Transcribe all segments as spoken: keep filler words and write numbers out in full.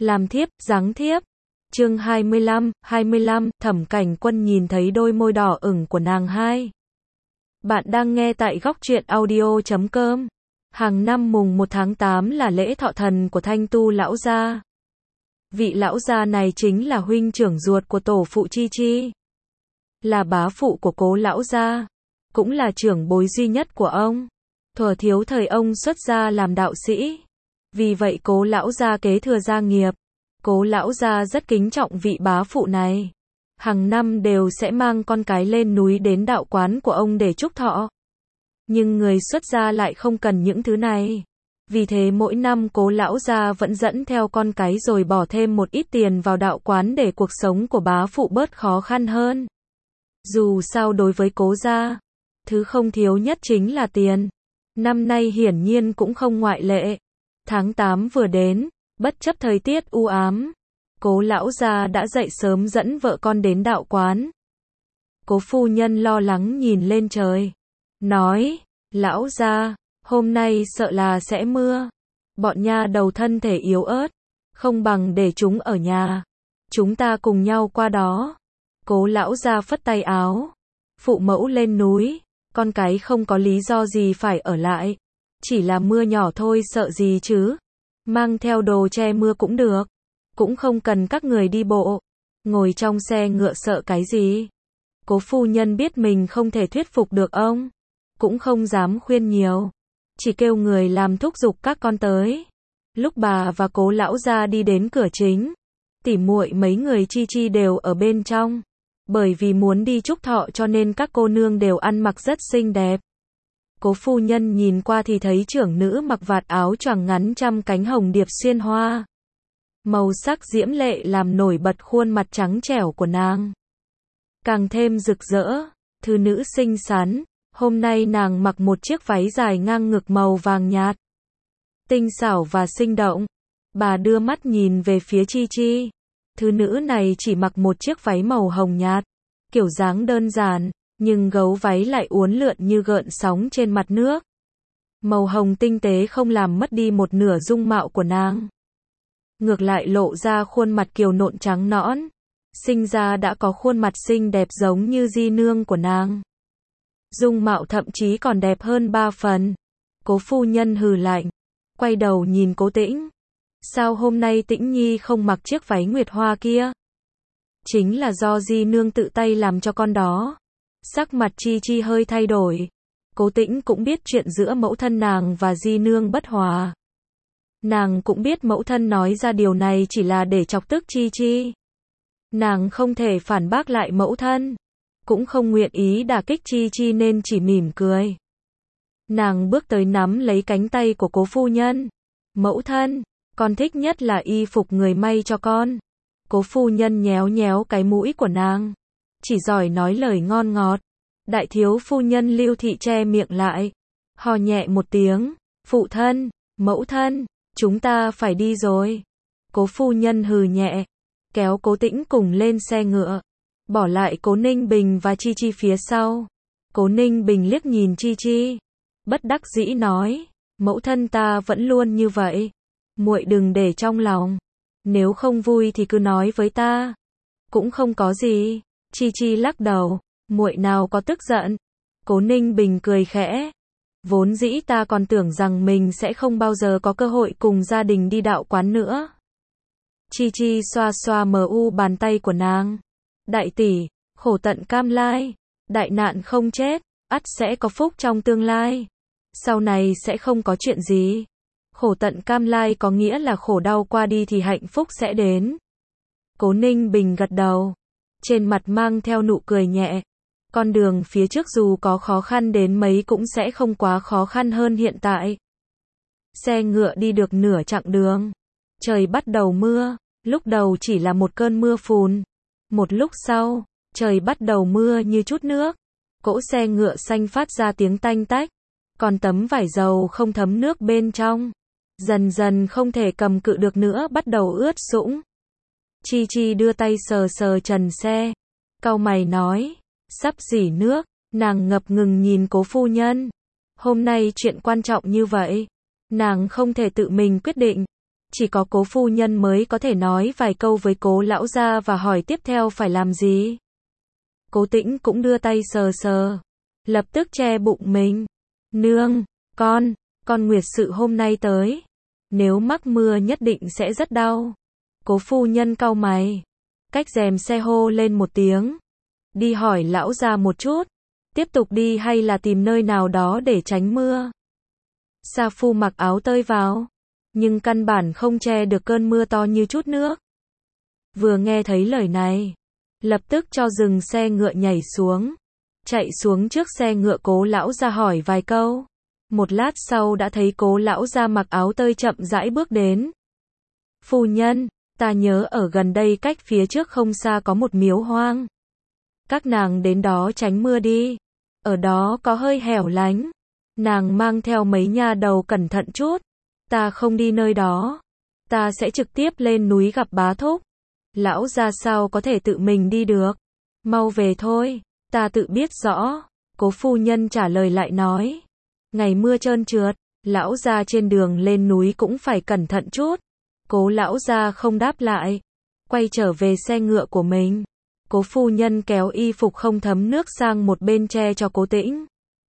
Làm thiếp, giáng thiếp. Chương hai mươi lăm, hai mươi lăm, Thẩm Cảnh Quân nhìn thấy đôi môi đỏ ửng của nàng hai. Bạn đang nghe tại góc truyện audio chấm com. Hàng năm mùng một tháng tám là lễ thọ thần của Thanh Tu lão gia. Vị lão gia này chính là huynh trưởng ruột của tổ phụ Chi Chi, là bá phụ của Cố lão gia, cũng là trưởng bối duy nhất của ông. Thuở thiếu thời ông xuất gia làm đạo sĩ, vì vậy Cố lão gia kế thừa gia nghiệp. Cố lão gia rất kính trọng vị bá phụ này, hàng năm đều sẽ mang con cái lên núi đến đạo quán của ông để chúc thọ. Nhưng người xuất gia lại không cần những thứ này, vì thế mỗi năm Cố lão gia vẫn dẫn theo con cái rồi bỏ thêm một ít tiền vào đạo quán để cuộc sống của bá phụ bớt khó khăn hơn. Dù sao đối với Cố gia, thứ không thiếu nhất chính là tiền. Năm nay hiển nhiên cũng không ngoại lệ. Tháng tám vừa đến, bất chấp thời tiết u ám, Cố lão gia đã dậy sớm dẫn vợ con đến đạo quán. Cố phu nhân lo lắng nhìn lên trời, nói, lão gia, hôm nay sợ là sẽ mưa. Bọn nha đầu thân thể yếu ớt, không bằng để chúng ở nhà, chúng ta cùng nhau qua đó. Cố lão gia phất tay áo, phụ mẫu lên núi, con cái không có lý do gì phải ở lại. Chỉ là mưa nhỏ thôi sợ gì chứ. Mang theo đồ che mưa cũng được. Cũng không cần các người đi bộ. Ngồi trong xe ngựa sợ cái gì. Cố phu nhân biết mình không thể thuyết phục được ông, cũng không dám khuyên nhiều, chỉ kêu người làm thúc giục các con tới. Lúc bà và Cố lão gia đi đến cửa chính, tỉ muội mấy người Chi Chi đều ở bên trong. Bởi vì muốn đi chúc thọ cho nên các cô nương đều ăn mặc rất xinh đẹp. Cố phu nhân nhìn qua thì thấy trưởng nữ mặc vạt áo choàng ngắn trăm cánh hồng điệp xuyên hoa. Màu sắc diễm lệ làm nổi bật khuôn mặt trắng trẻo của nàng, càng thêm rực rỡ. Thư nữ xinh xắn, hôm nay nàng mặc một chiếc váy dài ngang ngực màu vàng nhạt, tinh xảo và sinh động. Bà đưa mắt nhìn về phía Chi Chi. Thư nữ này chỉ mặc một chiếc váy màu hồng nhạt, kiểu dáng đơn giản, nhưng gấu váy lại uốn lượn như gợn sóng trên mặt nước. Màu hồng tinh tế không làm mất đi một nửa dung mạo của nàng, ngược lại lộ ra khuôn mặt kiều nộn trắng nõn, sinh ra đã có khuôn mặt xinh đẹp giống như di nương của nàng. Dung mạo thậm chí còn đẹp hơn ba phần. Cố phu nhân hừ lạnh, quay đầu nhìn Cố Tĩnh. Sao hôm nay Tĩnh Nhi không mặc chiếc váy nguyệt hoa kia? Chính là do di nương tự tay làm cho con đó. Sắc mặt Chi Chi hơi thay đổi. Cố Tĩnh cũng biết chuyện giữa mẫu thân nàng và di nương bất hòa. Nàng cũng biết mẫu thân nói ra điều này chỉ là để chọc tức Chi Chi. Nàng không thể phản bác lại mẫu thân, cũng không nguyện ý đả kích Chi Chi nên chỉ mỉm cười. Nàng bước tới nắm lấy cánh tay của Cố phu nhân. Mẫu thân, con thích nhất là y phục người may cho con. Cố phu nhân nhéo nhéo cái mũi của nàng, chỉ giỏi nói lời ngon ngọt. Đại thiếu phu nhân Lưu Thị che miệng lại, hò nhẹ một tiếng, phụ thân, mẫu thân, chúng ta phải đi rồi. Cố phu nhân hừ nhẹ, kéo Cố Tĩnh cùng lên xe ngựa, bỏ lại Cố Ninh Bình và Chi Chi phía sau. Cố Ninh Bình liếc nhìn Chi Chi, bất đắc dĩ nói, mẫu thân ta vẫn luôn như vậy, muội đừng để trong lòng, nếu không vui thì cứ nói với ta. Cũng không có gì. Chi Chi lắc đầu, muội nào có tức giận. Cố Ninh Bình cười khẽ, vốn dĩ ta còn tưởng rằng mình sẽ không bao giờ có cơ hội cùng gia đình đi đạo quán nữa. Chi Chi xoa xoa mờ u bàn tay của nàng. Đại tỷ, khổ tận cam lai, đại nạn không chết, ắt sẽ có phúc trong tương lai. Sau này sẽ không có chuyện gì. Khổ tận cam lai có nghĩa là khổ đau qua đi thì hạnh phúc sẽ đến. Cố Ninh Bình gật đầu, trên mặt mang theo nụ cười nhẹ. Con đường phía trước dù có khó khăn đến mấy cũng sẽ không quá khó khăn hơn hiện tại. Xe ngựa đi được nửa chặng đường, trời bắt đầu mưa. Lúc đầu chỉ là một cơn mưa phùn, một lúc sau, trời bắt đầu mưa như chút nước. Cỗ xe ngựa xanh phát ra tiếng tanh tách, còn tấm vải dầu không thấm nước bên trong, dần dần không thể cầm cự được nữa bắt đầu ướt sũng. Chi Chi đưa tay sờ sờ trần xe, cau mày nói, sắp rỉ nước. Nàng ngập ngừng nhìn Cố phu nhân. Hôm nay chuyện quan trọng như vậy, nàng không thể tự mình quyết định, Chỉ có Cố phu nhân mới có thể nói vài câu với Cố lão gia và hỏi tiếp theo phải làm gì. Cố Tĩnh cũng đưa tay sờ sờ, lập tức che bụng mình. Nương, con, con nguyệt sự hôm nay tới. Nếu mắc mưa nhất định sẽ rất đau. Cố phu nhân cau mày. Cách rèm xe hô lên một tiếng. Đi hỏi lão gia một chút. Tiếp tục đi hay là tìm nơi nào đó để tránh mưa. Sa Phu mặc áo tơi vào. Nhưng căn bản không che được cơn mưa to như chút nước. Vừa nghe thấy lời này. Lập tức cho dừng xe ngựa nhảy xuống. Chạy xuống trước xe ngựa Cố lão gia hỏi vài câu. Một lát sau đã thấy Cố lão gia mặc áo tơi chậm rãi bước đến. Phu nhân, ta nhớ ở gần đây cách phía trước không xa có một miếu hoang. Các nàng đến đó tránh mưa đi. Ở đó có hơi hẻo lánh. Nàng mang theo mấy nha đầu cẩn thận chút. Ta không đi nơi đó. Ta sẽ trực tiếp lên núi gặp bá thúc. Lão gia sao có thể tự mình đi được. Mau về thôi, ta tự biết rõ. Cố phu nhân trả lời lại nói. Ngày mưa trơn trượt, lão gia trên đường lên núi cũng phải cẩn thận chút. Cố lão gia không đáp lại. Quay trở về xe ngựa của mình. Cố phu nhân kéo y phục không thấm nước sang một bên che cho Cố Tĩnh.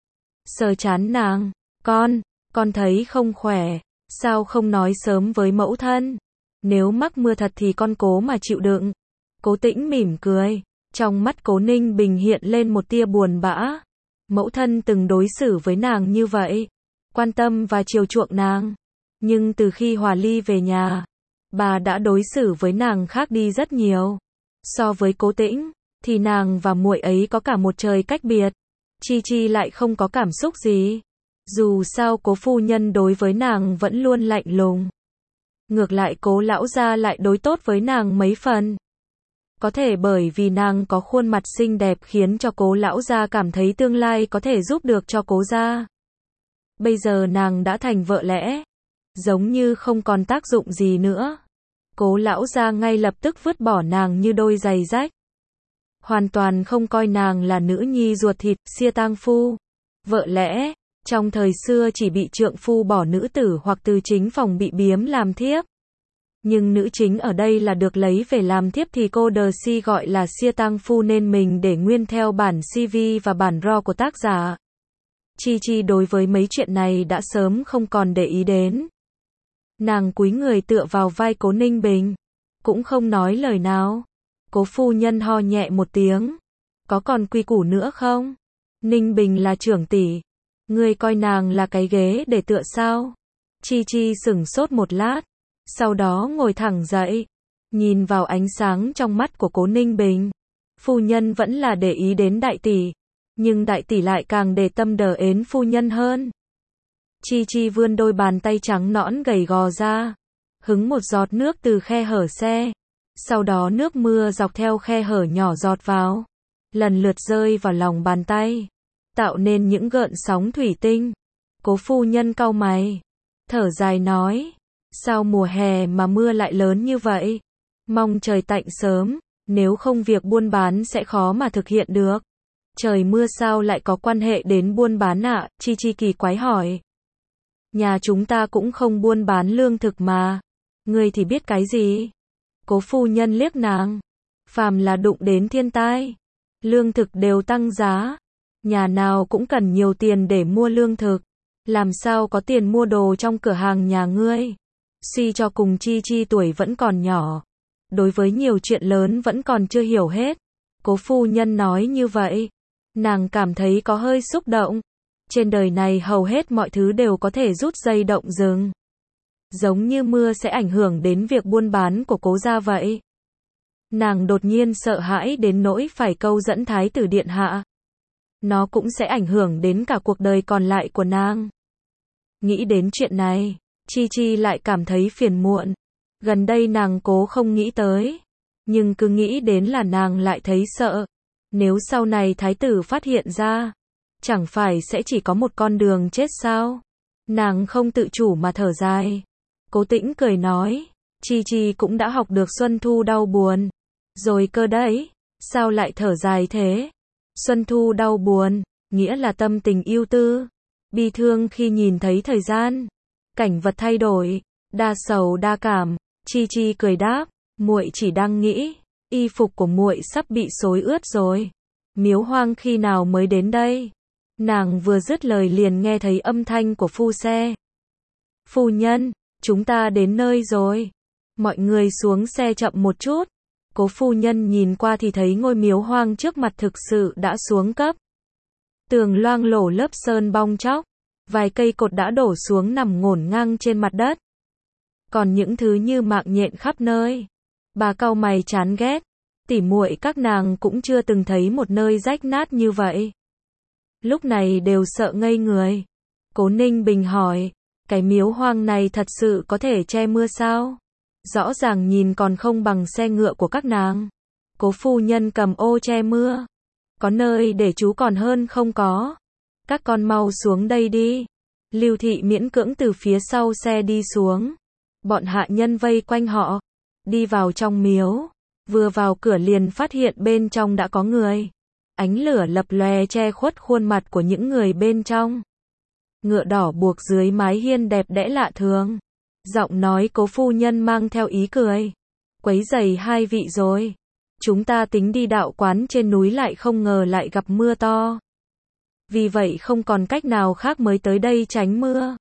Sờ chán nàng. Con, con thấy không khỏe. Sao không nói sớm với mẫu thân? Nếu mắc mưa thật thì con cố mà chịu đựng. Cố Tĩnh mỉm cười. Trong mắt Cố Ninh Bình hiện lên một tia buồn bã. Mẫu thân từng đối xử với nàng như vậy. Quan tâm và chiều chuộng nàng. Nhưng từ khi Hòa Ly về nhà, bà đã đối xử với nàng khác đi rất nhiều. So với Cố Tĩnh, thì nàng và muội ấy có cả một trời cách biệt. Chi Chi lại không có cảm xúc gì. Dù sao Cố phu nhân đối với nàng vẫn luôn lạnh lùng. Ngược lại Cố lão gia lại đối tốt với nàng mấy phần. Có thể bởi vì nàng có khuôn mặt xinh đẹp khiến cho Cố lão gia cảm thấy tương lai có thể giúp được cho Cố gia. Bây giờ nàng đã thành vợ lẽ, giống như không còn tác dụng gì nữa. Cố lão gia ngay lập tức vứt bỏ nàng như đôi giày rách. Hoàn toàn không coi nàng là nữ nhi ruột thịt, xia tang phu. Vợ lẽ, trong thời xưa chỉ bị trượng phu bỏ nữ tử hoặc từ chính phòng bị biếm làm thiếp. Nhưng nữ chính ở đây là được lấy về làm thiếp thì cô đờ si gọi là xia tang phu nên mình để nguyên theo bản xê vê và bản raw của tác giả. Chi Chi đối với mấy chuyện này đã sớm không còn để ý đến. Nàng cúi người tựa vào vai Cố Ninh Bình. Cũng không nói lời nào. Cố phu nhân ho nhẹ một tiếng. Có còn quy củ nữa không? Ninh Bình là trưởng tỷ. Ngươi coi nàng là cái ghế để tựa sao? Chi Chi sửng sốt một lát. Sau đó ngồi thẳng dậy. Nhìn vào ánh sáng trong mắt của Cố Ninh Bình. Phu nhân vẫn là để ý đến đại tỷ. Nhưng đại tỷ lại càng để tâm đờ ến phu nhân hơn. Chi Chi vươn đôi bàn tay trắng nõn gầy gò ra. Hứng một giọt nước từ khe hở xe. Sau đó nước mưa dọc theo khe hở nhỏ giọt vào. Lần lượt rơi vào lòng bàn tay. Tạo nên những gợn sóng thủy tinh. Cố phu nhân cau mày. Thở dài nói. Sao mùa hè mà mưa lại lớn như vậy? Mong trời tạnh sớm. Nếu không việc buôn bán sẽ khó mà thực hiện được. Trời mưa sao lại có quan hệ đến buôn bán ạ? À? Chi Chi kỳ quái hỏi. Nhà chúng ta cũng không buôn bán lương thực mà. Ngươi thì biết cái gì? Cố phu nhân liếc nàng. Phàm là đụng đến thiên tai, lương thực đều tăng giá. Nhà nào cũng cần nhiều tiền để mua lương thực. Làm sao có tiền mua đồ trong cửa hàng nhà ngươi? Suy cho cùng Chi Chi tuổi vẫn còn nhỏ. Đối với nhiều chuyện lớn vẫn còn chưa hiểu hết. Cố phu nhân nói như vậy. Nàng cảm thấy có hơi xúc động. Trên đời này hầu hết mọi thứ đều có thể rút dây động rừng. Giống như mưa sẽ ảnh hưởng đến việc buôn bán của Cố gia vậy. Nàng đột nhiên sợ hãi đến nỗi phải câu dẫn thái tử điện hạ. Nó cũng sẽ ảnh hưởng đến cả cuộc đời còn lại của nàng. Nghĩ đến chuyện này, Chi Chi lại cảm thấy phiền muộn. Gần đây nàng cố không nghĩ tới. Nhưng cứ nghĩ đến là nàng lại thấy sợ. Nếu sau này thái tử phát hiện ra, chẳng phải sẽ chỉ có một con đường chết sao? Nàng không tự chủ mà thở dài. Cố Tĩnh cười nói, Chi Chi cũng đã học được xuân thu đau buồn. Rồi cơ đấy, sao lại thở dài thế? Xuân thu đau buồn, nghĩa là tâm tình ưu tư, bi thương khi nhìn thấy thời gian, cảnh vật thay đổi, Đa sầu đa cảm, Chi Chi cười đáp, muội chỉ đang nghĩ, y phục của muội sắp bị xối ướt rồi. Miếu Hoang khi nào mới đến đây? Nàng vừa dứt lời liền nghe thấy âm thanh của phu xe. Phu nhân, chúng ta đến nơi rồi. Mọi người xuống xe chậm một chút. Cố phu nhân nhìn qua thì thấy ngôi miếu hoang trước mặt thực sự đã xuống cấp. Tường loang lổ lớp sơn bong tróc. Vài cây cột đã đổ xuống nằm ngổn ngang trên mặt đất. Còn những thứ như mạng nhện khắp nơi. Bà cau mày chán ghét. Tỉ muội các nàng cũng chưa từng thấy một nơi rách nát như vậy. Lúc này đều sợ ngây người. Cố Ninh Bình hỏi, cái miếu hoang này thật sự có thể che mưa sao? Rõ ràng nhìn còn không bằng xe ngựa của các nàng. Cố phu nhân cầm ô che mưa. Có nơi để trú còn hơn không có. Các con mau xuống đây đi. Lưu Thị miễn cưỡng từ phía sau xe đi xuống. Bọn hạ nhân vây quanh họ. Đi vào trong miếu. Vừa vào cửa liền phát hiện bên trong đã có người. Ánh lửa lập lòe che khuất khuôn mặt của những người bên trong. Ngựa đỏ buộc dưới mái hiên đẹp đẽ lạ thường. Giọng nói cố phu nhân mang theo ý cười. Quấy rầy hai vị rồi. Chúng ta tính đi đạo quán trên núi lại không ngờ lại gặp mưa to. Vì vậy không còn cách nào khác mới tới đây tránh mưa.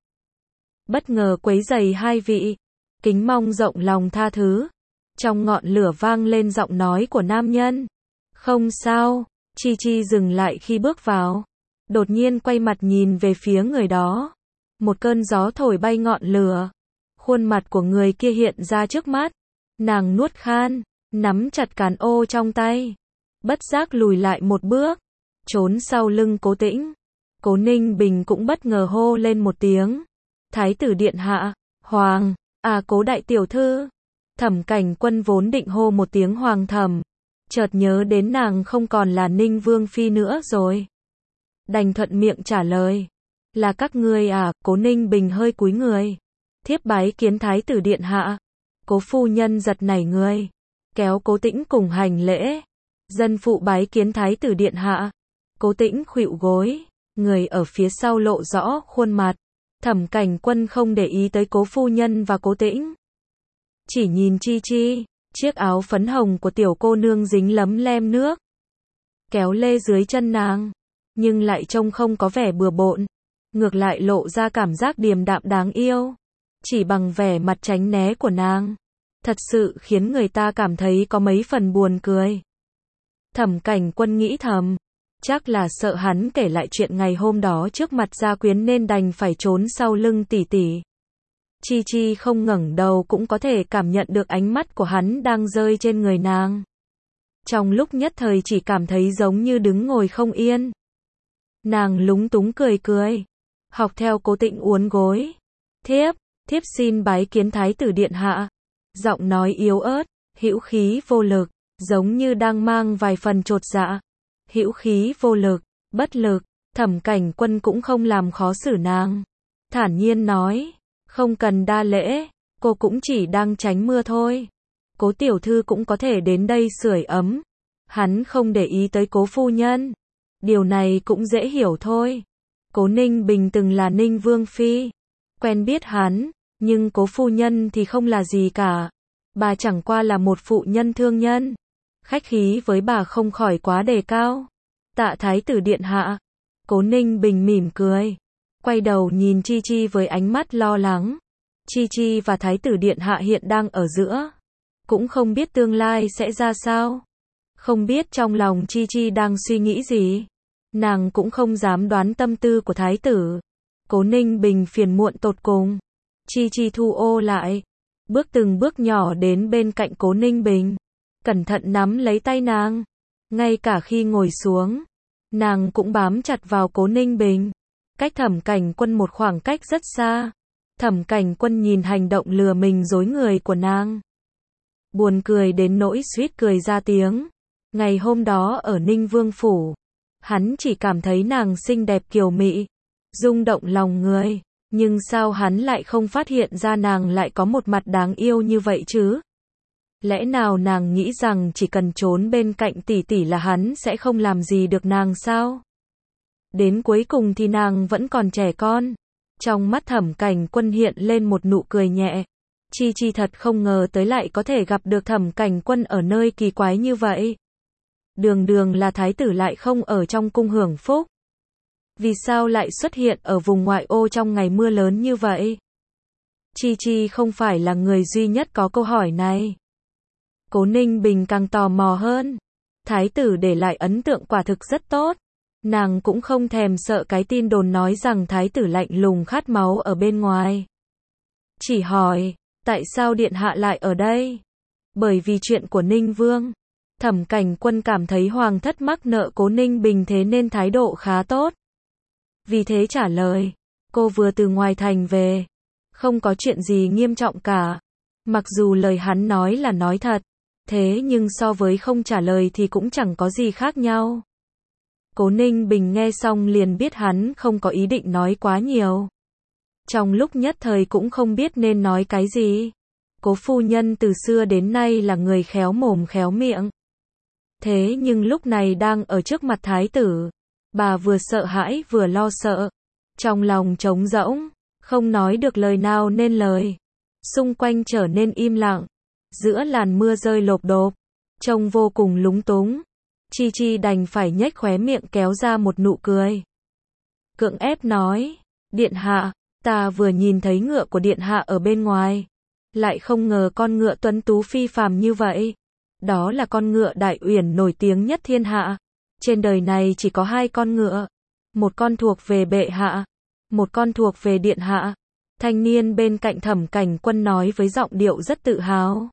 Bất ngờ quấy rầy hai vị. Kính mong rộng lòng tha thứ. Trong ngọn lửa vang lên giọng nói của nam nhân. Không sao. Chi Chi dừng lại khi bước vào. Đột nhiên quay mặt nhìn về phía người đó. Một cơn gió thổi bay ngọn lửa. Khuôn mặt của người kia hiện ra trước mắt. Nàng nuốt khan, nắm chặt cán ô trong tay. Bất giác lùi lại một bước. Trốn sau lưng Cố Tĩnh. Cố Ninh Bình cũng bất ngờ hô lên một tiếng. Thái tử điện hạ, hoàng, à Cố đại tiểu thư. Thẩm Cảnh Quân vốn định hô một tiếng hoàng thẩm. Chợt nhớ đến nàng không còn là Ninh Vương Phi nữa rồi. Đành thuận miệng trả lời. Là các ngươi à? Cố Ninh Bình hơi cúi người. Thiếp bái kiến thái tử điện hạ. Cố phu nhân giật nảy người. Kéo Cố Tĩnh cùng hành lễ. Dân phụ bái kiến thái tử điện hạ. Cố Tĩnh khuỵu gối. Người ở phía sau lộ rõ khuôn mặt. Thẩm Cảnh Quân không để ý tới cố phu nhân và Cố Tĩnh. Chỉ nhìn Chi Chi. Chiếc áo phấn hồng của tiểu cô nương dính lấm lem nước. Kéo lê dưới chân nàng. Nhưng lại trông không có vẻ bừa bộn. Ngược lại lộ ra cảm giác điềm đạm đáng yêu. Chỉ bằng vẻ mặt tránh né của nàng. Thật sự khiến người ta cảm thấy có mấy phần buồn cười. Thẩm Cảnh Quân nghĩ thầm. Chắc là sợ hắn kể lại chuyện ngày hôm đó trước mặt gia quyến nên đành phải trốn sau lưng tỷ tỷ. Chi Chi không ngẩng đầu cũng có thể cảm nhận được ánh mắt của hắn đang rơi trên người nàng. Trong lúc nhất thời chỉ cảm thấy giống như đứng ngồi không yên. Nàng lúng túng cười cười. Học theo Cố Tĩnh uốn gối. Thiếp, thiếp xin bái kiến thái tử điện hạ. Giọng nói yếu ớt, hữu khí vô lực, giống như đang mang vài phần chột dạ. Hữu khí vô lực, bất lực. Thẩm Cảnh Quân cũng không làm khó xử nàng. Thản nhiên nói. Không cần đa lễ, cô cũng chỉ đang tránh mưa thôi. Cố tiểu thư cũng có thể đến đây sưởi ấm. Hắn không để ý tới cố phu nhân. Điều này cũng dễ hiểu thôi. Cố Ninh Bình từng là Ninh Vương Phi. Quen biết hắn, nhưng cố phu nhân thì không là gì cả. Bà chẳng qua là một phụ nhân thương nhân. Khách khí với bà không khỏi quá đề cao. Tạ thái tử điện hạ. Cố Ninh Bình mỉm cười. Quay đầu nhìn Chi Chi với ánh mắt lo lắng. Chi Chi và thái tử điện hạ hiện đang ở giữa. Cũng không biết tương lai sẽ ra sao. Không biết trong lòng Chi Chi đang suy nghĩ gì. Nàng cũng không dám đoán tâm tư của thái tử. Cố Ninh Bình phiền muộn tột cùng. Chi Chi thu ô lại. Bước từng bước nhỏ đến bên cạnh Cố Ninh Bình. Cẩn thận nắm lấy tay nàng. Ngay cả khi ngồi xuống. Nàng cũng bám chặt vào Cố Ninh Bình. Cách Thẩm Cảnh Quân một khoảng cách rất xa. Thẩm Cảnh Quân nhìn hành động lừa mình dối người của nàng. Buồn cười đến nỗi suýt cười ra tiếng. Ngày hôm đó ở Ninh Vương Phủ. Hắn chỉ cảm thấy nàng xinh đẹp kiều mị. Rung động lòng người. Nhưng sao hắn lại không phát hiện ra nàng lại có một mặt đáng yêu như vậy chứ? Lẽ nào nàng nghĩ rằng chỉ cần trốn bên cạnh tỷ tỷ là hắn sẽ không làm gì được nàng sao? Đến cuối cùng thì nàng vẫn còn trẻ con. Trong mắt Thẩm Cảnh Quân hiện lên một nụ cười nhẹ. Chi Chi thật không ngờ tới lại có thể gặp được Thẩm Cảnh Quân ở nơi kỳ quái như vậy. Đường đường là thái tử lại không ở trong cung hưởng phúc. Vì sao lại xuất hiện ở vùng ngoại ô trong ngày mưa lớn như vậy? Chi Chi không phải là người duy nhất có câu hỏi này. Cố Ninh Bình càng tò mò hơn. Thái tử để lại ấn tượng quả thực rất tốt. Nàng cũng không thèm sợ cái tin đồn nói rằng thái tử lạnh lùng khát máu ở bên ngoài. Chỉ hỏi, tại sao điện hạ lại ở đây? Bởi vì chuyện của Ninh Vương. Thẩm Cảnh Quân cảm thấy hoàng thất mắc nợ Cố Ninh Bình thế nên thái độ khá tốt. Vì thế trả lời, cô vừa từ ngoài thành về. Không có chuyện gì nghiêm trọng cả. Mặc dù lời hắn nói là nói thật. Thế nhưng so với không trả lời thì cũng chẳng có gì khác nhau. Cố Ninh Bình nghe xong liền biết hắn không có ý định nói quá nhiều. Trong lúc nhất thời cũng không biết nên nói cái gì. Cố phu nhân từ xưa đến nay là người khéo mồm khéo miệng. Thế nhưng lúc này đang ở trước mặt thái tử. Bà vừa sợ hãi vừa lo sợ. Trong lòng trống rỗng, không nói được lời nào nên lời. Xung quanh trở nên im lặng. Giữa làn mưa rơi lộp độp. Trông vô cùng lúng túng. Chi Chi đành phải nhếch khóe miệng kéo ra một nụ cười. Cưỡng ép nói, điện hạ, ta vừa nhìn thấy ngựa của điện hạ ở bên ngoài. Lại không ngờ con ngựa tuấn tú phi phàm như vậy. Đó là con ngựa Đại Uyển nổi tiếng nhất thiên hạ. Trên đời này chỉ có hai con ngựa. Một con thuộc về bệ hạ. Một con thuộc về điện hạ. Thanh niên bên cạnh Thẩm Cảnh Quân nói với giọng điệu rất tự hào.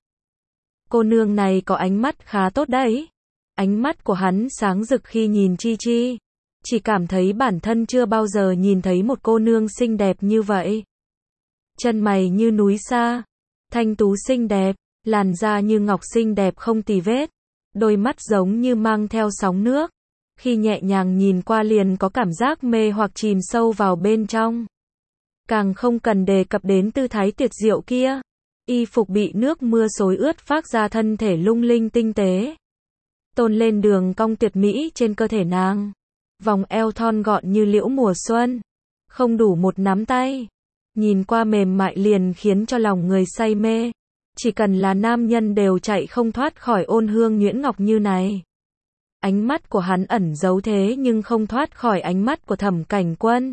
Cô nương này có ánh mắt khá tốt đấy. Ánh mắt của hắn sáng rực khi nhìn Chi Chi. Chỉ cảm thấy bản thân chưa bao giờ nhìn thấy một cô nương xinh đẹp như vậy. Chân mày như núi sa. Thanh tú xinh đẹp. Làn da như ngọc xinh đẹp không tì vết. Đôi mắt giống như mang theo sóng nước. Khi nhẹ nhàng nhìn qua liền có cảm giác mê hoặc chìm sâu vào bên trong. Càng không cần đề cập đến tư thái tuyệt diệu kia. Y phục bị nước mưa xối ướt phát ra thân thể lung linh tinh tế. Tôn lên đường cong tuyệt mỹ trên cơ thể nàng. Vòng eo thon gọn như liễu mùa xuân. Không đủ một nắm tay. Nhìn qua mềm mại liền khiến cho lòng người say mê. Chỉ cần là nam nhân đều chạy không thoát khỏi ôn hương nhuyễn ngọc như này. Ánh mắt của hắn ẩn giấu thế nhưng không thoát khỏi ánh mắt của Thẩm Cảnh Quân.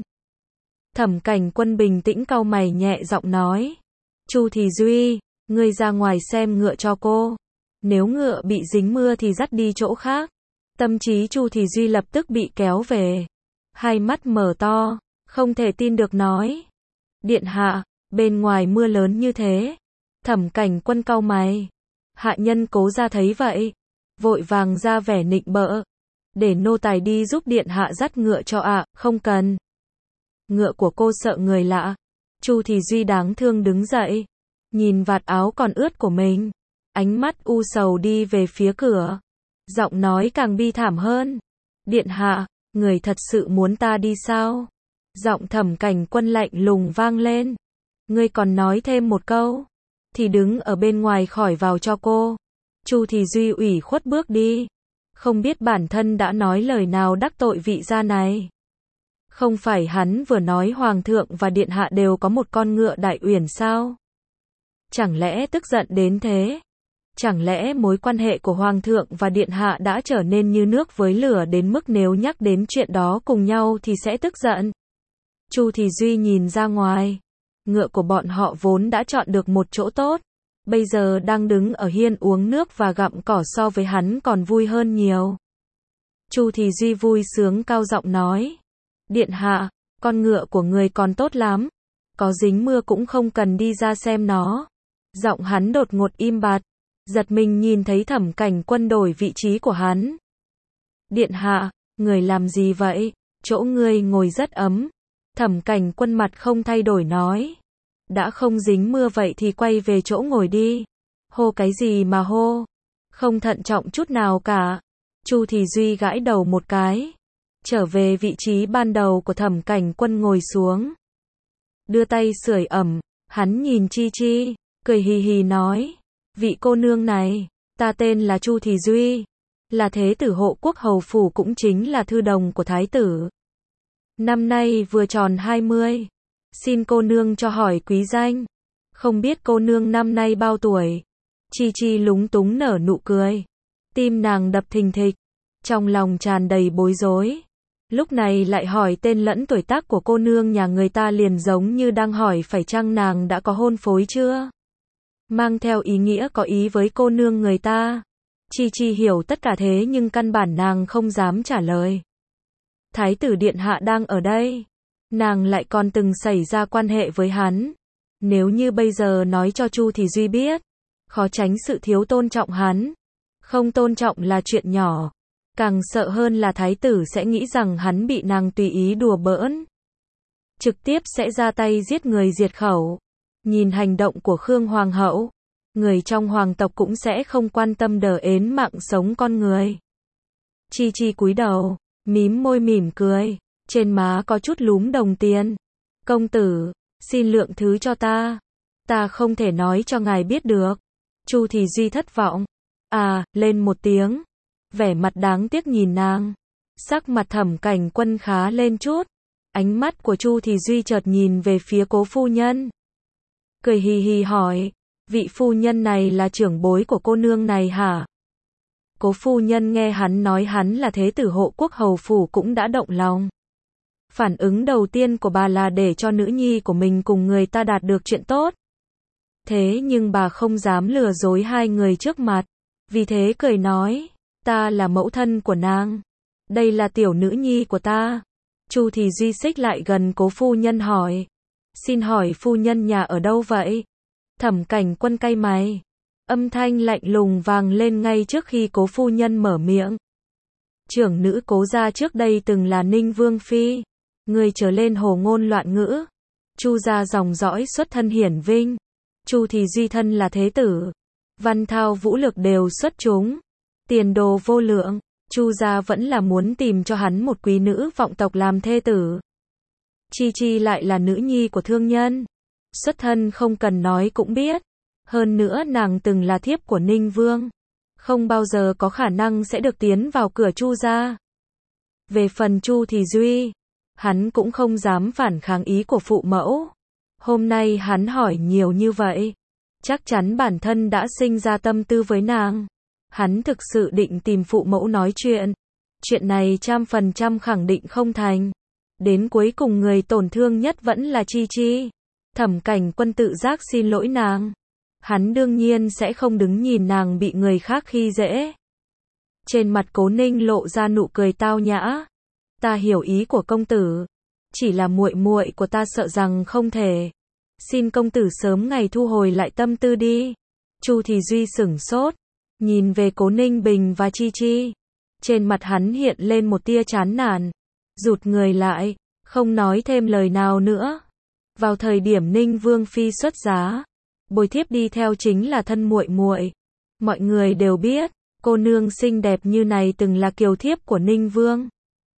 Thẩm Cảnh Quân bình tĩnh cau mày nhẹ giọng nói. Chu Thì Duy, ngươi ra ngoài xem ngựa cho cô. Nếu ngựa bị dính mưa thì dắt đi chỗ khác. Tâm trí Chu Thì Duy lập tức bị kéo về. Hai mắt mở to, không thể tin được nói. Điện hạ, bên ngoài mưa lớn như thế. Thẩm Cảnh Quân cau mày. Hạ nhân Cố gia thấy vậy. Vội vàng ra vẻ nịnh bợ. Để nô tài đi giúp điện hạ dắt ngựa cho ạ, à, không cần. Ngựa của cô sợ người lạ. Chu Thì Duy đáng thương đứng dậy. Nhìn vạt áo còn ướt của mình. Ánh mắt u sầu đi về phía cửa. Giọng nói càng bi thảm hơn. Điện hạ, người thật sự muốn ta đi sao? Giọng Thẩm Cảnh Quân lạnh lùng vang lên. Ngươi còn nói thêm một câu. Thì đứng ở bên ngoài khỏi vào cho cô. Chu Thì Duy ủy khuất bước đi. Không biết bản thân đã nói lời nào đắc tội vị gia này. Không phải hắn vừa nói hoàng thượng và điện hạ đều có một con ngựa Đại Uyển sao? Chẳng lẽ tức giận đến thế? Chẳng lẽ mối quan hệ của hoàng thượng và điện hạ đã trở nên như nước với lửa đến mức nếu nhắc đến chuyện đó cùng nhau thì sẽ tức giận? Chu Thì Duy nhìn ra ngoài. Ngựa của bọn họ vốn đã chọn được một chỗ tốt. Bây giờ đang đứng ở hiên uống nước và gặm cỏ so với hắn còn vui hơn nhiều. Chu Thì Duy vui sướng cao giọng nói. Điện hạ, con ngựa của người còn tốt lắm. Có dính mưa cũng không cần đi ra xem nó. Giọng hắn đột ngột im bặt. Giật mình nhìn thấy Thẩm Cảnh Quân đổi vị trí của hắn. Điện hạ, người làm gì vậy? Chỗ ngươi ngồi rất ấm. Thẩm Cảnh Quân mặt không thay đổi nói. Đã không dính mưa vậy thì quay về chỗ ngồi đi. Hô cái gì mà hô? Không thận trọng chút nào cả. Chu Thì Duy gãi đầu một cái. Trở về vị trí ban đầu của Thẩm Cảnh Quân ngồi xuống. Đưa tay sưởi ẩm. Hắn nhìn Chi Chi. Cười hì hì nói. Vị cô nương này. Ta tên là Chu Thì Duy. Là thế tử hộ quốc hầu phủ cũng chính là thư đồng của thái tử. Năm nay vừa tròn hai mươi. Xin cô nương cho hỏi quý danh. Không biết cô nương năm nay bao tuổi? Chi Chi lúng túng nở nụ cười. Tim nàng đập thình thịch, trong lòng tràn đầy bối rối. Lúc này lại hỏi tên lẫn tuổi tác của cô nương nhà người ta liền giống như đang hỏi phải chăng nàng đã có hôn phối chưa? Mang theo ý nghĩa có ý với cô nương người ta. Chi Chi hiểu tất cả thế nhưng căn bản nàng không dám trả lời. Thái tử điện hạ đang ở đây. Nàng lại còn từng xảy ra quan hệ với hắn. Nếu như bây giờ nói cho Chu Thì Duy biết, khó tránh sự thiếu tôn trọng hắn. Không tôn trọng là chuyện nhỏ. Càng sợ hơn là thái tử sẽ nghĩ rằng hắn bị nàng tùy ý đùa bỡn. Trực tiếp sẽ ra tay giết người diệt khẩu. Nhìn hành động của Khương Hoàng hậu, người trong hoàng tộc cũng sẽ không quan tâm đờ ến mạng sống con người. Chi Chi cúi đầu, mím môi mỉm cười, trên má có chút lúm đồng tiền. Công tử, xin lượng thứ cho ta. Ta không thể nói cho ngài biết được. Chu Thì Duy thất vọng. À, lên một tiếng. Vẻ mặt đáng tiếc nhìn nàng. Sắc mặt Thẩm Cảnh Quân khá lên chút. Ánh mắt của Chu Thì Duy chợt nhìn về phía cố phu nhân. Cười hì hì hỏi, vị phu nhân này là trưởng bối của cô nương này hả? Cố phu nhân nghe hắn nói hắn là thế tử hộ quốc hầu phủ cũng đã động lòng. Phản ứng đầu tiên của bà là để cho nữ nhi của mình cùng người ta đạt được chuyện tốt. Thế nhưng bà không dám lừa dối hai người trước mặt. Vì thế cười nói, ta là mẫu thân của nàng. Đây là tiểu nữ nhi của ta. Chu Thì Duy xích lại gần cố phu nhân hỏi. Xin hỏi phu nhân nhà ở đâu vậy? Thẩm Cảnh Quân cay mày. Âm thanh lạnh lùng vang lên ngay trước khi cố phu nhân mở miệng. Trưởng nữ cố gia trước đây từng là Ninh Vương Phi. Người trở lên hồ ngôn loạn ngữ. Chu gia dòng dõi xuất thân hiển vinh. Chu Thì Duy thân là thế tử. Văn thao vũ lực đều xuất chúng. Tiền đồ vô lượng. Chu gia vẫn là muốn tìm cho hắn một quý nữ vọng tộc làm thê tử. Chi Chi lại là nữ nhi của thương nhân. Xuất thân không cần nói cũng biết. Hơn nữa nàng từng là thiếp của Ninh Vương. Không bao giờ có khả năng sẽ được tiến vào cửa Chu gia. Về phần Chu Thì Duy, hắn cũng không dám phản kháng ý của phụ mẫu. Hôm nay hắn hỏi nhiều như vậy. Chắc chắn bản thân đã sinh ra tâm tư với nàng. Hắn thực sự định tìm phụ mẫu nói chuyện. Chuyện này trăm phần trăm khẳng định không thành. Đến cuối cùng người tổn thương nhất vẫn là Chi Chi. Thẩm Cảnh Quân tự giác xin lỗi nàng. Hắn đương nhiên sẽ không đứng nhìn nàng bị người khác khi dễ. Trên mặt Cố Ninh lộ ra nụ cười tao nhã. Ta hiểu ý của công tử. Chỉ là muội muội của ta sợ rằng không thể. Xin công tử sớm ngày thu hồi lại tâm tư đi. Chu Thì Duy sửng sốt. Nhìn về Cố Ninh Bình và Chi Chi. Trên mặt hắn hiện lên một tia chán nản. Rụt người lại. Không nói thêm lời nào nữa. Vào thời điểm Ninh Vương Phi xuất giá. Bồi thiếp đi theo chính là thân muội muội. Mọi người đều biết. Cô nương xinh đẹp như này từng là kiều thiếp của Ninh Vương.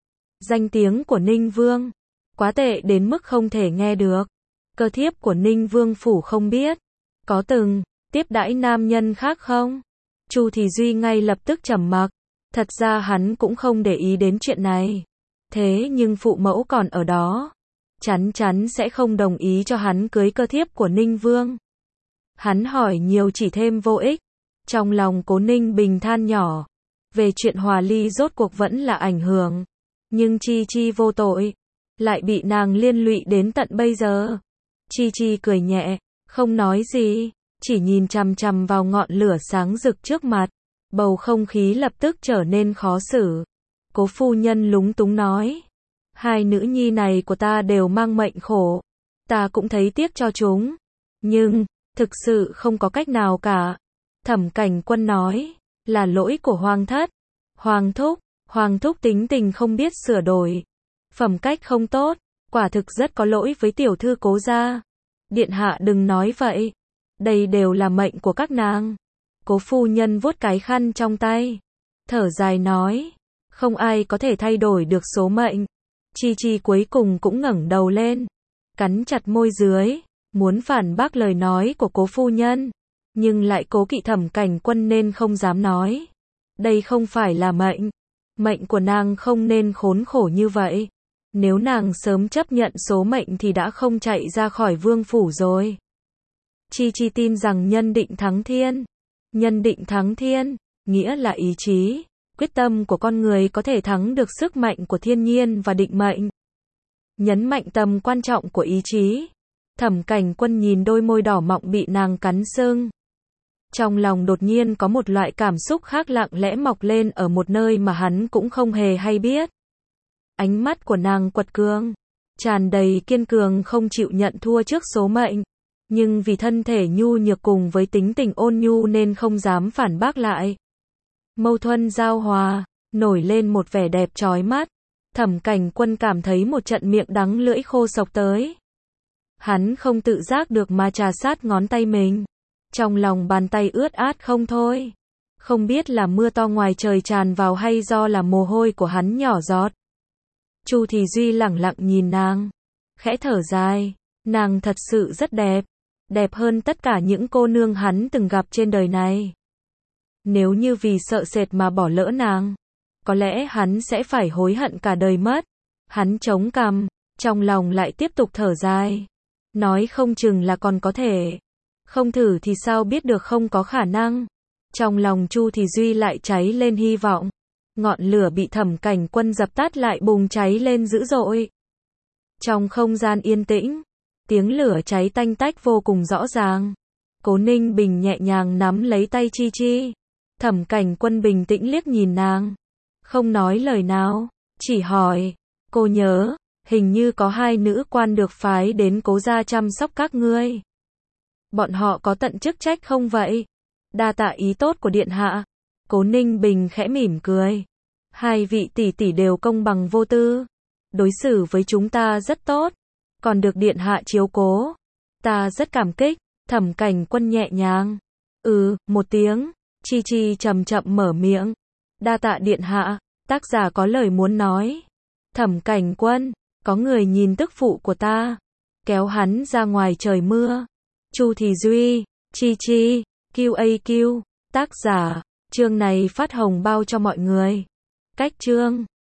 Danh tiếng của Ninh Vương. Quá tệ đến mức không thể nghe được. Cơ thiếp của Ninh Vương phủ không biết. Có từng tiếp đãi nam nhân khác không? Chu Thì Duy ngay lập tức trầm mặc. Thật ra hắn cũng không để ý đến chuyện này. Thế nhưng phụ mẫu còn ở đó. Chắn chắn sẽ không đồng ý cho hắn cưới cơ thiếp của Ninh Vương. Hắn hỏi nhiều chỉ thêm vô ích. Trong lòng Cố Ninh Bình than nhỏ. Về chuyện hòa ly rốt cuộc vẫn là ảnh hưởng. Nhưng Chi Chi vô tội. Lại bị nàng liên lụy đến tận bây giờ. Chi Chi cười nhẹ. Không nói gì. Chỉ nhìn chằm chằm vào ngọn lửa sáng rực trước mặt. Bầu không khí lập tức trở nên khó xử. Cố phu nhân lúng túng nói. Hai nữ nhi này của ta đều mang mệnh khổ. Ta cũng thấy tiếc cho chúng. Nhưng, thực sự không có cách nào cả. Thẩm Cảnh Quân nói. Là lỗi của Hoàng thất. Hoàng thúc. Hoàng thúc tính tình không biết sửa đổi. Phẩm cách không tốt. Quả thực rất có lỗi với tiểu thư Cố gia. Điện hạ đừng nói vậy. Đây đều là mệnh của các nàng. Cố phu nhân vuốt cái khăn trong tay. Thở dài nói. Không ai có thể thay đổi được số mệnh. Chi Chi cuối cùng cũng ngẩng đầu lên. Cắn chặt môi dưới. Muốn phản bác lời nói của cố phu nhân. Nhưng lại cố kỵ Thẩm Cảnh Quân nên không dám nói. Đây không phải là mệnh. Mệnh của nàng không nên khốn khổ như vậy. Nếu nàng sớm chấp nhận số mệnh thì đã không chạy ra khỏi vương phủ rồi. Chi Chi tin rằng nhân định thắng thiên. Nhân định thắng thiên, nghĩa là ý chí, quyết tâm của con người có thể thắng được sức mạnh của thiên nhiên và định mệnh. Nhấn mạnh tầm quan trọng của ý chí. Thẩm Cảnh Quân nhìn đôi môi đỏ mọng bị nàng cắn sưng. Trong lòng đột nhiên có một loại cảm xúc khác lặng lẽ mọc lên ở một nơi mà hắn cũng không hề hay biết. Ánh mắt của nàng quật cường, tràn đầy kiên cường không chịu nhận thua trước số mệnh. Nhưng vì thân thể nhu nhược cùng với tính tình ôn nhu nên không dám phản bác lại. Mâu thuẫn giao hòa, nổi lên một vẻ đẹp chói mắt. Thẩm Cảnh Quân cảm thấy một trận miệng đắng lưỡi khô sộc tới. Hắn không tự giác được mà trà sát ngón tay mình. Trong lòng bàn tay ướt át không thôi. Không biết là mưa to ngoài trời tràn vào hay do là mồ hôi của hắn nhỏ giọt. Chu Thì Duy lẳng lặng nhìn nàng, khẽ thở dài. Nàng thật sự rất đẹp. Đẹp hơn tất cả những cô nương hắn từng gặp trên đời này. Nếu như vì sợ sệt mà bỏ lỡ nàng, có lẽ hắn sẽ phải hối hận cả đời mất. Hắn chống cằm, trong lòng lại tiếp tục thở dài. Nói không chừng là còn có thể. Không thử thì sao biết được không có khả năng. Trong lòng Chu Thì Duy lại cháy lên hy vọng. Ngọn lửa bị Thẩm Cảnh Quân dập tắt lại bùng cháy lên dữ dội. Trong không gian yên tĩnh, tiếng lửa cháy tanh tách vô cùng rõ ràng. Cố Ninh Bình nhẹ nhàng nắm lấy tay Chi Chi. Thẩm Cảnh Quân bình tĩnh liếc nhìn nàng, không nói lời nào, chỉ hỏi, cô nhớ, hình như có hai nữ quan được phái đến Cố gia chăm sóc các ngươi. Bọn họ có tận chức trách không vậy? Đa tạ ý tốt của điện hạ. Cố Ninh Bình khẽ mỉm cười. Hai vị tỷ tỷ đều công bằng vô tư, đối xử với chúng ta rất tốt, còn được điện hạ chiếu cố, ta rất cảm kích. Thẩm Cảnh Quân nhẹ nhàng, ừ, một tiếng. Chi Chi chậm chậm mở miệng. Đa tạ điện hạ, tác giả có lời muốn nói. Thẩm Cảnh Quân, có người nhìn tức phụ của ta, kéo hắn ra ngoài trời mưa. Chu Thì Duy, Chi Chi, quy a quy, tác giả, chương này phát hồng bao cho mọi người. Cách chương